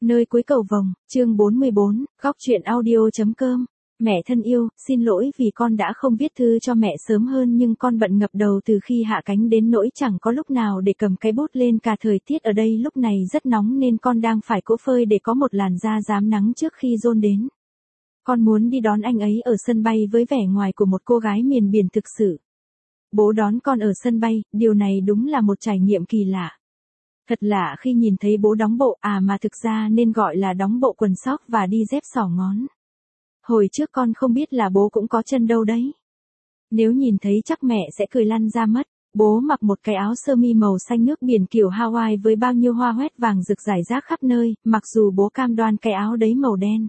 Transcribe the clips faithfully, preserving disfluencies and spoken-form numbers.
Nơi cuối cầu vồng, chương bốn mươi bốn, góc truyện audio.com. Mẹ thân yêu, xin lỗi vì con đã không viết thư cho mẹ sớm hơn nhưng con bận ngập đầu từ khi hạ cánh đến nỗi chẳng có lúc nào để cầm cái bút lên cả. Thời tiết ở đây lúc này rất nóng nên con đang phải cỗ phơi để có một làn da rám nắng trước khi John đến. Con muốn đi đón anh ấy ở sân bay với vẻ ngoài của một cô gái miền biển thực sự. Bố đón con ở sân bay, điều này đúng là một trải nghiệm kỳ lạ. Thật lạ khi nhìn thấy bố đóng bộ, à mà thực ra nên gọi là đóng bộ quần sóc và đi dép xỏ ngón. Hồi trước con không biết là bố cũng có chân đâu đấy. Nếu nhìn thấy chắc mẹ sẽ cười lăn ra mất. Bố mặc một cái áo sơ mi màu xanh nước biển kiểu Hawaii với bao nhiêu hoa hoét vàng rực rải rác khắp nơi, mặc dù bố cam đoan cái áo đấy màu đen.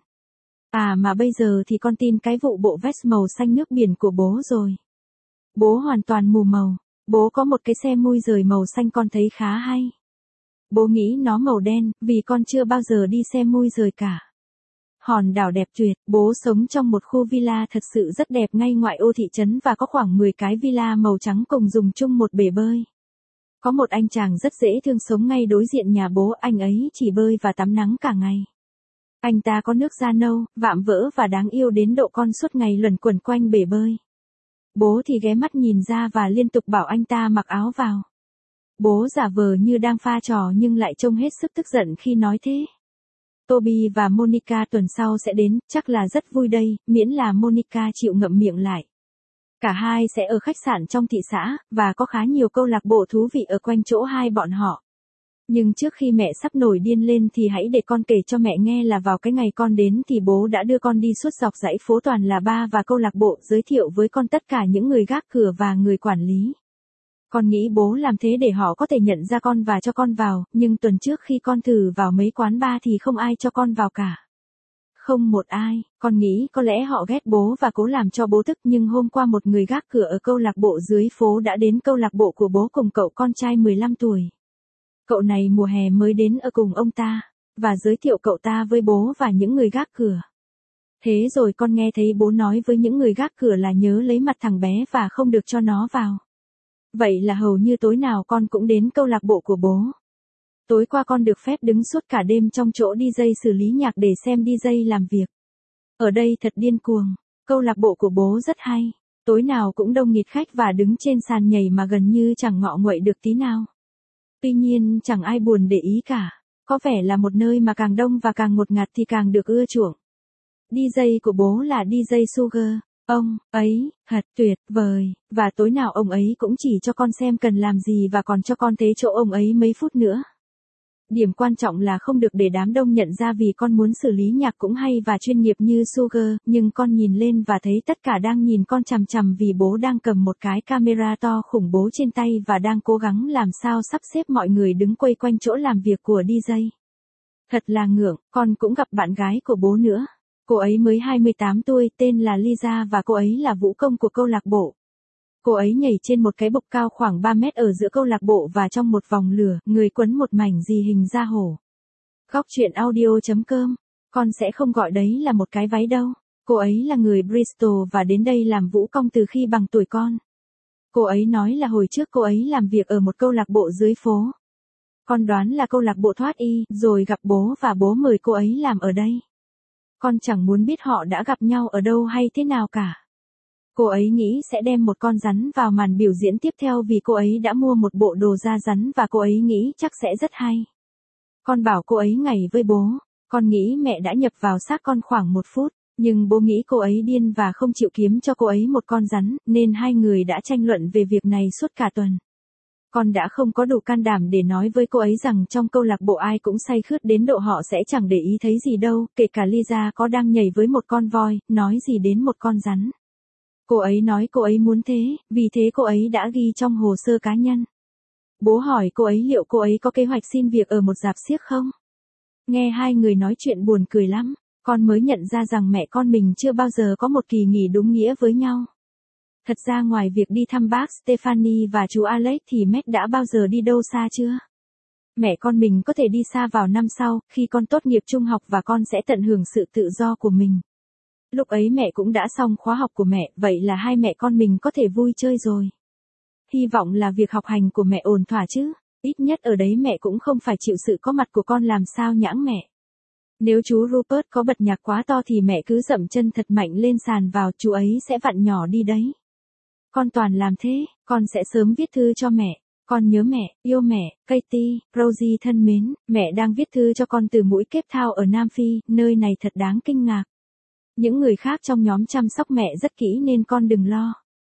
À mà bây giờ thì con tin cái vụ bộ vest màu xanh nước biển của bố rồi. Bố hoàn toàn mù màu. Bố có một cái xe mui rời màu xanh con thấy khá hay. Bố nghĩ nó màu đen, vì con chưa bao giờ đi xe mui rời cả. Hòn đảo đẹp tuyệt, bố sống trong một khu villa thật sự rất đẹp ngay ngoại ô thị trấn và có khoảng mười cái villa màu trắng cùng dùng chung một bể bơi. Có một anh chàng rất dễ thương sống ngay đối diện nhà bố, anh ấy chỉ bơi và tắm nắng cả ngày. Anh ta có nước da nâu, vạm vỡ và đáng yêu đến độ con suốt ngày luẩn quẩn quanh bể bơi. Bố thì ghé mắt nhìn ra và liên tục bảo anh ta mặc áo vào. Bố giả vờ như đang pha trò nhưng lại trông hết sức tức giận khi nói thế. Toby và Monica tuần sau sẽ đến, chắc là rất vui đây, miễn là Monica chịu ngậm miệng lại. Cả hai sẽ ở khách sạn trong thị xã, và có khá nhiều câu lạc bộ thú vị ở quanh chỗ hai bọn họ. Nhưng trước khi mẹ sắp nổi điên lên thì hãy để con kể cho mẹ nghe là vào cái ngày con đến thì bố đã đưa con đi suốt dọc dãy phố toàn là bar và câu lạc bộ, giới thiệu với con tất cả những người gác cửa và người quản lý. Con nghĩ bố làm thế để họ có thể nhận ra con và cho con vào, nhưng tuần trước khi con thử vào mấy quán bar thì không ai cho con vào cả. Không một ai, con nghĩ có lẽ họ ghét bố và cố làm cho bố tức, nhưng hôm qua một người gác cửa ở câu lạc bộ dưới phố đã đến câu lạc bộ của bố cùng cậu con trai mười lăm tuổi. Cậu này mùa hè mới đến ở cùng ông ta, và giới thiệu cậu ta với bố và những người gác cửa. Thế rồi con nghe thấy bố nói với những người gác cửa là nhớ lấy mặt thằng bé và không được cho nó vào. Vậy là hầu như tối nào con cũng đến câu lạc bộ của bố. Tối qua con được phép đứng suốt cả đêm trong chỗ đi jây xử lý nhạc để xem đi jây làm việc. Ở đây thật điên cuồng, câu lạc bộ của bố rất hay, tối nào cũng đông nghịt khách và đứng trên sàn nhảy mà gần như chẳng ngọ nguậy được tí nào. Tuy nhiên chẳng ai buồn để ý cả, có vẻ là một nơi mà càng đông và càng ngột ngạt thì càng được ưa chuộng. đi jây của bố là đi jây Sugar. Ông ấy, thật tuyệt vời, và tối nào ông ấy cũng chỉ cho con xem cần làm gì và còn cho con thế chỗ ông ấy mấy phút nữa. Điểm quan trọng là không được để đám đông nhận ra vì con muốn xử lý nhạc cũng hay và chuyên nghiệp như Sugar, nhưng con nhìn lên và thấy tất cả đang nhìn con chằm chằm vì bố đang cầm một cái camera to khủng bố trên tay và đang cố gắng làm sao sắp xếp mọi người đứng quây quanh chỗ làm việc của đi jây. Thật là ngưỡng, con cũng gặp bạn gái của bố nữa. Cô ấy mới hai mươi tám tuổi, tên là Lisa và cô ấy là vũ công của câu lạc bộ. Cô ấy nhảy trên một cái bục cao khoảng ba mét ở giữa câu lạc bộ và trong một vòng lửa, người quấn một mảnh gì hình da hổ. Góc truyện audio.com, con sẽ không gọi đấy là một cái váy đâu. Cô ấy là người Bristol và đến đây làm vũ công từ khi bằng tuổi con. Cô ấy nói là hồi trước cô ấy làm việc ở một câu lạc bộ dưới phố. Con đoán là câu lạc bộ thoát y, rồi gặp bố và bố mời cô ấy làm ở đây. Con chẳng muốn biết họ đã gặp nhau ở đâu hay thế nào cả. Cô ấy nghĩ sẽ đem một con rắn vào màn biểu diễn tiếp theo vì cô ấy đã mua một bộ đồ da rắn và cô ấy nghĩ chắc sẽ rất hay. Con bảo cô ấy ngày với bố, con nghĩ mẹ đã nhập vào xác con khoảng một phút, nhưng bố nghĩ cô ấy điên và không chịu kiếm cho cô ấy một con rắn, nên hai người đã tranh luận về việc này suốt cả tuần. Con đã không có đủ can đảm để nói với cô ấy rằng trong câu lạc bộ ai cũng say khướt đến độ họ sẽ chẳng để ý thấy gì đâu, kể cả Lisa có đang nhảy với một con voi, nói gì đến một con rắn. Cô ấy nói cô ấy muốn thế, vì thế cô ấy đã ghi trong hồ sơ cá nhân. Bố hỏi cô ấy liệu cô ấy có kế hoạch xin việc ở một rạp xiếc không? Nghe hai người nói chuyện buồn cười lắm, con mới nhận ra rằng mẹ con mình chưa bao giờ có một kỳ nghỉ đúng nghĩa với nhau. Thật ra ngoài việc đi thăm bác Stephanie và chú Alex thì Matt đã bao giờ đi đâu xa chưa? Mẹ con mình có thể đi xa vào năm sau, khi con tốt nghiệp trung học và con sẽ tận hưởng sự tự do của mình. Lúc ấy mẹ cũng đã xong khóa học của mẹ, vậy là hai mẹ con mình có thể vui chơi rồi. Hy vọng là việc học hành của mẹ ổn thỏa chứ, ít nhất ở đấy mẹ cũng không phải chịu sự có mặt của con làm sao nhãng mẹ. Nếu chú Rupert có bật nhạc quá to thì mẹ cứ dậm chân thật mạnh lên sàn vào, chú ấy sẽ vặn nhỏ đi đấy. Con toàn làm thế, con sẽ sớm viết thư cho mẹ. Con nhớ mẹ, yêu mẹ, Katie, Rosie thân mến, mẹ đang viết thư cho con từ mũi Cape Town ở Nam Phi, nơi này thật đáng kinh ngạc. Những người khác trong nhóm chăm sóc mẹ rất kỹ nên con đừng lo.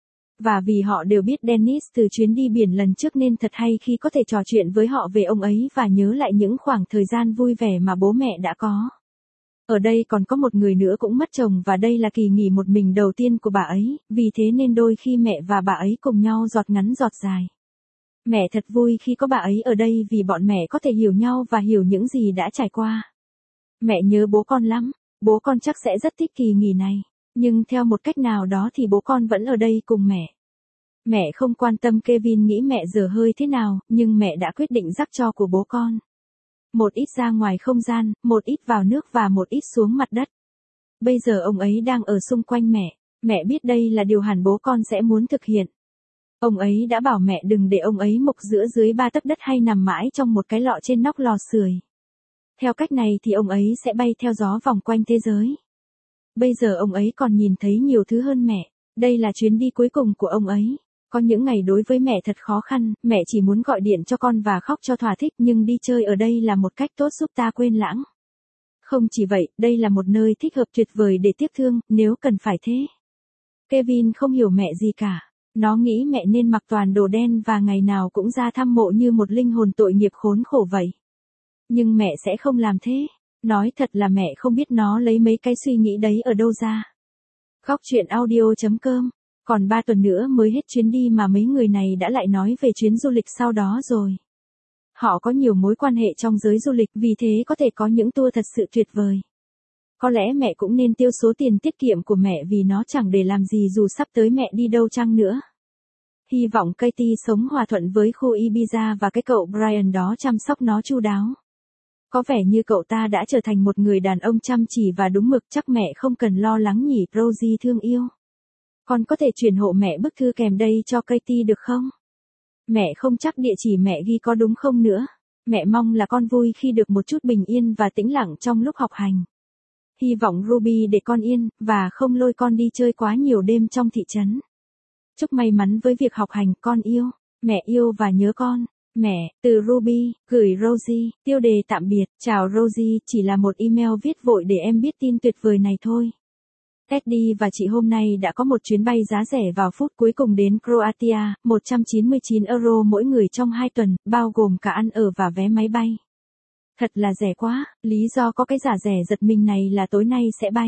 Và vì họ đều biết Dennis từ chuyến đi biển lần trước nên thật hay khi có thể trò chuyện với họ về ông ấy và nhớ lại những khoảng thời gian vui vẻ mà bố mẹ đã có. Ở đây còn có một người nữa cũng mất chồng và đây là kỳ nghỉ một mình đầu tiên của bà ấy, vì thế nên đôi khi mẹ và bà ấy cùng nhau giọt ngắn giọt dài. Mẹ thật vui khi có bà ấy ở đây vì bọn mẹ có thể hiểu nhau và hiểu những gì đã trải qua. Mẹ nhớ bố con lắm, bố con chắc sẽ rất thích kỳ nghỉ này. Nhưng theo một cách nào đó thì bố con vẫn ở đây cùng mẹ. Mẹ không quan tâm Kevin nghĩ mẹ dở hơi thế nào, nhưng mẹ đã quyết định rắc cho của bố con. Một ít ra ngoài không gian, một ít vào nước và một ít xuống mặt đất. Bây giờ ông ấy đang ở xung quanh mẹ. Mẹ biết đây là điều hẳn bố con sẽ muốn thực hiện. Ông ấy đã bảo mẹ đừng để ông ấy mục giữa dưới ba tấc đất hay nằm mãi trong một cái lọ trên nóc lò sưởi. Theo cách này thì ông ấy sẽ bay theo gió vòng quanh thế giới. Bây giờ ông ấy còn nhìn thấy nhiều thứ hơn mẹ. Đây là chuyến đi cuối cùng của ông ấy. Có những ngày đối với mẹ thật khó khăn, mẹ chỉ muốn gọi điện cho con và khóc cho thỏa thích nhưng đi chơi ở đây là một cách tốt giúp ta quên lãng. Không chỉ vậy, đây là một nơi thích hợp tuyệt vời để tiếc thương, nếu cần phải thế. Kevin không hiểu mẹ gì cả. Nó nghĩ mẹ nên mặc toàn đồ đen và ngày nào cũng ra thăm mộ như một linh hồn tội nghiệp khốn khổ vậy. Nhưng mẹ sẽ không làm thế. Nói thật là mẹ không biết nó lấy mấy cái suy nghĩ đấy ở đâu ra. Góc chuyện audio chấm com. Còn ba tuần nữa mới hết chuyến đi mà mấy người này đã lại nói về chuyến du lịch sau đó rồi. Họ có nhiều mối quan hệ trong giới du lịch vì thế có thể có những tour thật sự tuyệt vời. Có lẽ mẹ cũng nên tiêu số tiền tiết kiệm của mẹ vì nó chẳng để làm gì dù sắp tới mẹ đi đâu chăng nữa. Hy vọng Katie sống hòa thuận với khu Ibiza và cái cậu Brian đó chăm sóc nó chu đáo. Có vẻ như cậu ta đã trở thành một người đàn ông chăm chỉ và đúng mực, chắc mẹ không cần lo lắng nhỉ. Rosie thương yêu. Con có thể chuyển hộ mẹ bức thư kèm đây cho Katie được không? Mẹ không chắc địa chỉ mẹ ghi có đúng không nữa. Mẹ mong là con vui khi được một chút bình yên và tĩnh lặng trong lúc học hành. Hy vọng Ruby để con yên, và không lôi con đi chơi quá nhiều đêm trong thị trấn. Chúc may mắn với việc học hành, con yêu. Mẹ yêu và nhớ con. Mẹ, từ Ruby, gửi Rosie, tiêu đề tạm biệt, chào Rosie, chỉ là một email viết vội để em biết tin tuyệt vời này thôi. Teddy và chị hôm nay đã có một chuyến bay giá rẻ vào phút cuối cùng đến Croatia, một trăm chín mươi chín euro mỗi người trong hai tuần, bao gồm cả ăn ở và vé máy bay. Thật là rẻ quá, lý do có cái giả rẻ giật mình này là tối nay sẽ bay.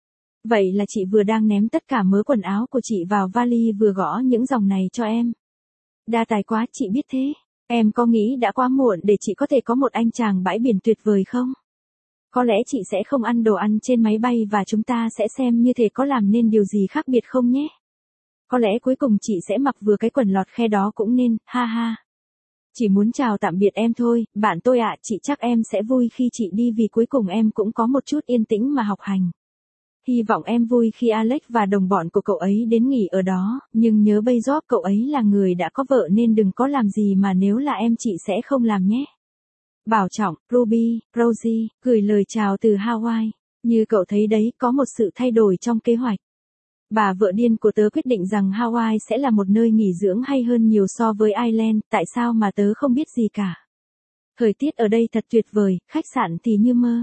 Vậy là chị vừa đang ném tất cả mớ quần áo của chị vào vali vừa gõ những dòng này cho em. Đa tài quá, chị biết thế. Em có nghĩ đã quá muộn để chị có thể có một anh chàng bãi biển tuyệt vời không? Có lẽ chị sẽ không ăn đồ ăn trên máy bay và chúng ta sẽ xem như thế có làm nên điều gì khác biệt không nhé. Có lẽ cuối cùng chị sẽ mặc vừa cái quần lọt khe đó cũng nên, ha ha. Chỉ muốn chào tạm biệt em thôi, bạn tôi ạ, chị chắc em sẽ vui khi chị đi vì cuối cùng em cũng có một chút yên tĩnh mà học hành. Hy vọng em vui khi Alex và đồng bọn của cậu ấy đến nghỉ ở đó, nhưng nhớ bây giờ cậu ấy là người đã có vợ nên đừng có làm gì mà nếu là em chị sẽ không làm nhé. Bảo trọng, Ruby, Rosie, gửi lời chào từ Hawaii. Như cậu thấy đấy, có một sự thay đổi trong kế hoạch. Bà vợ điên của tớ quyết định rằng Hawaii sẽ là một nơi nghỉ dưỡng hay hơn nhiều so với Ireland, tại sao mà tớ không biết gì cả. Thời tiết ở đây thật tuyệt vời, khách sạn thì như mơ.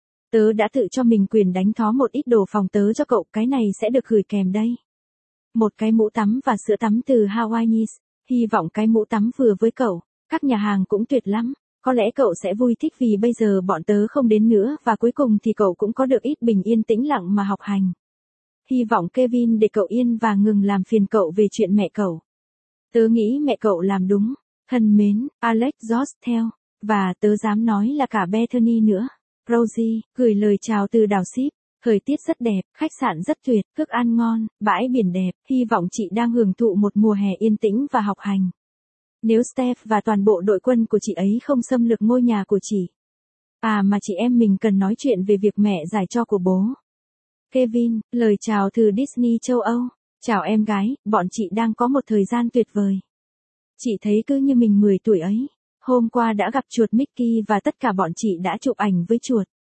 Tớ đã tự cho mình quyền đánh thó một ít đồ phòng tớ cho cậu, cái này sẽ được gửi kèm đây. Một cái mũ tắm và sữa tắm từ Hawaii. Hy vọng cái mũ tắm vừa với cậu. Các nhà hàng cũng tuyệt lắm. Có lẽ cậu sẽ vui thích vì bây giờ bọn tớ không đến nữa và cuối cùng thì cậu cũng có được ít bình yên tĩnh lặng mà học hành. Hy vọng Kevin để cậu yên và ngừng làm phiền cậu về chuyện mẹ cậu. Tớ nghĩ mẹ cậu làm đúng. Thân mến, Alex George theo. Và tớ dám nói là cả Bethany nữa. Rosie, gửi lời chào từ đảo Ship. Thời tiết rất đẹp, khách sạn rất tuyệt, thức ăn ngon, bãi biển đẹp. Hy vọng chị đang hưởng thụ một mùa hè yên tĩnh và học hành. Nếu Steph và toàn bộ đội quân của chị ấy không xâm lược ngôi nhà của chị. À mà chị em mình cần nói chuyện về việc mẹ giải cho của bố. Kevin, lời chào từ Disney châu Âu. Chào em gái, bọn chị đang có một thời gian tuyệt vời. Chị thấy cứ như mình mười tuổi ấy. Hôm qua đã gặp chuột Mickey và tất cả bọn chị đã chụp ảnh với chuột.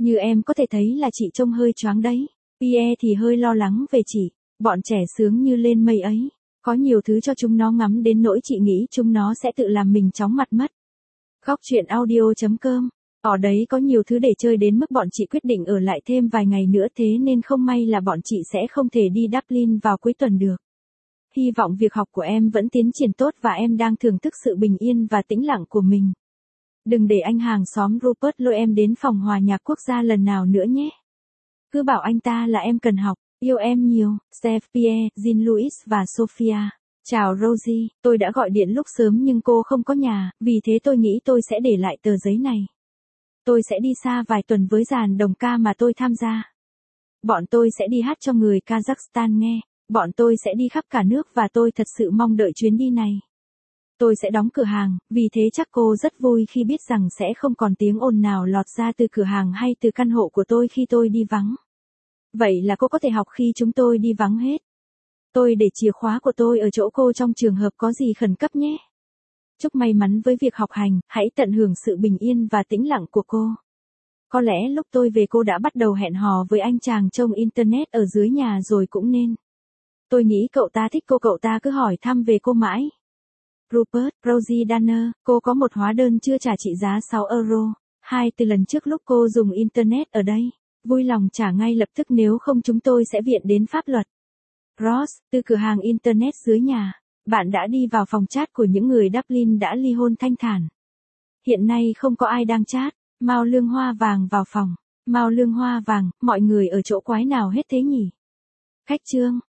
Như em có thể thấy là chị trông hơi choáng đấy. Pierre thì hơi lo lắng về chị. Bọn trẻ sướng như lên mây ấy. Có nhiều thứ cho chúng nó ngắm đến nỗi chị nghĩ chúng nó sẽ tự làm mình chóng mặt mất. Góc chuyện audio chấm com. Ở đấy có nhiều thứ để chơi đến mức bọn chị quyết định ở lại thêm vài ngày nữa, thế nên không may là bọn chị sẽ không thể đi Dublin vào cuối tuần được. Hy vọng việc học của em vẫn tiến triển tốt và em đang thưởng thức sự bình yên và tĩnh lặng của mình. Đừng để anh hàng xóm Rupert lôi em đến phòng hòa nhạc quốc gia lần nào nữa nhé. Cứ bảo anh ta là em cần học. Yêu em nhiều, Steph, Pierre, Jean-Louis và Sophia. Chào Rosie, tôi đã gọi điện lúc sớm nhưng cô không có nhà, vì thế tôi nghĩ tôi sẽ để lại tờ giấy này. Tôi sẽ đi xa vài tuần với dàn đồng ca mà tôi tham gia. Bọn tôi sẽ đi hát cho người Kazakhstan nghe. Bọn tôi sẽ đi khắp cả nước và tôi thật sự mong đợi chuyến đi này. Tôi sẽ đóng cửa hàng, vì thế chắc cô rất vui khi biết rằng sẽ không còn tiếng ồn nào lọt ra từ cửa hàng hay từ căn hộ của tôi khi tôi đi vắng. Vậy là cô có thể học khi chúng tôi đi vắng hết. Tôi để chìa khóa của tôi ở chỗ cô trong trường hợp có gì khẩn cấp nhé. Chúc may mắn với việc học hành, hãy tận hưởng sự bình yên và tĩnh lặng của cô. Có lẽ lúc tôi về cô đã bắt đầu hẹn hò với anh chàng trông internet ở dưới nhà rồi cũng nên. Tôi nghĩ cậu ta thích cô, cậu ta cứ hỏi thăm về cô mãi. Rupert, Rosie Danner, cô có một hóa đơn chưa trả trị giá sáu euro, hai từ lần trước lúc cô dùng internet ở đây. Vui lòng trả ngay lập tức nếu không chúng tôi sẽ viện đến pháp luật. Ross, từ cửa hàng internet dưới nhà. Bạn đã đi vào phòng chat của những người Dublin đã ly hôn thanh thản. Hiện nay không có ai đang chat. Mao lương hoa vàng vào phòng. Mao lương hoa vàng, mọi người ở chỗ quái nào hết thế nhỉ? Khách trương,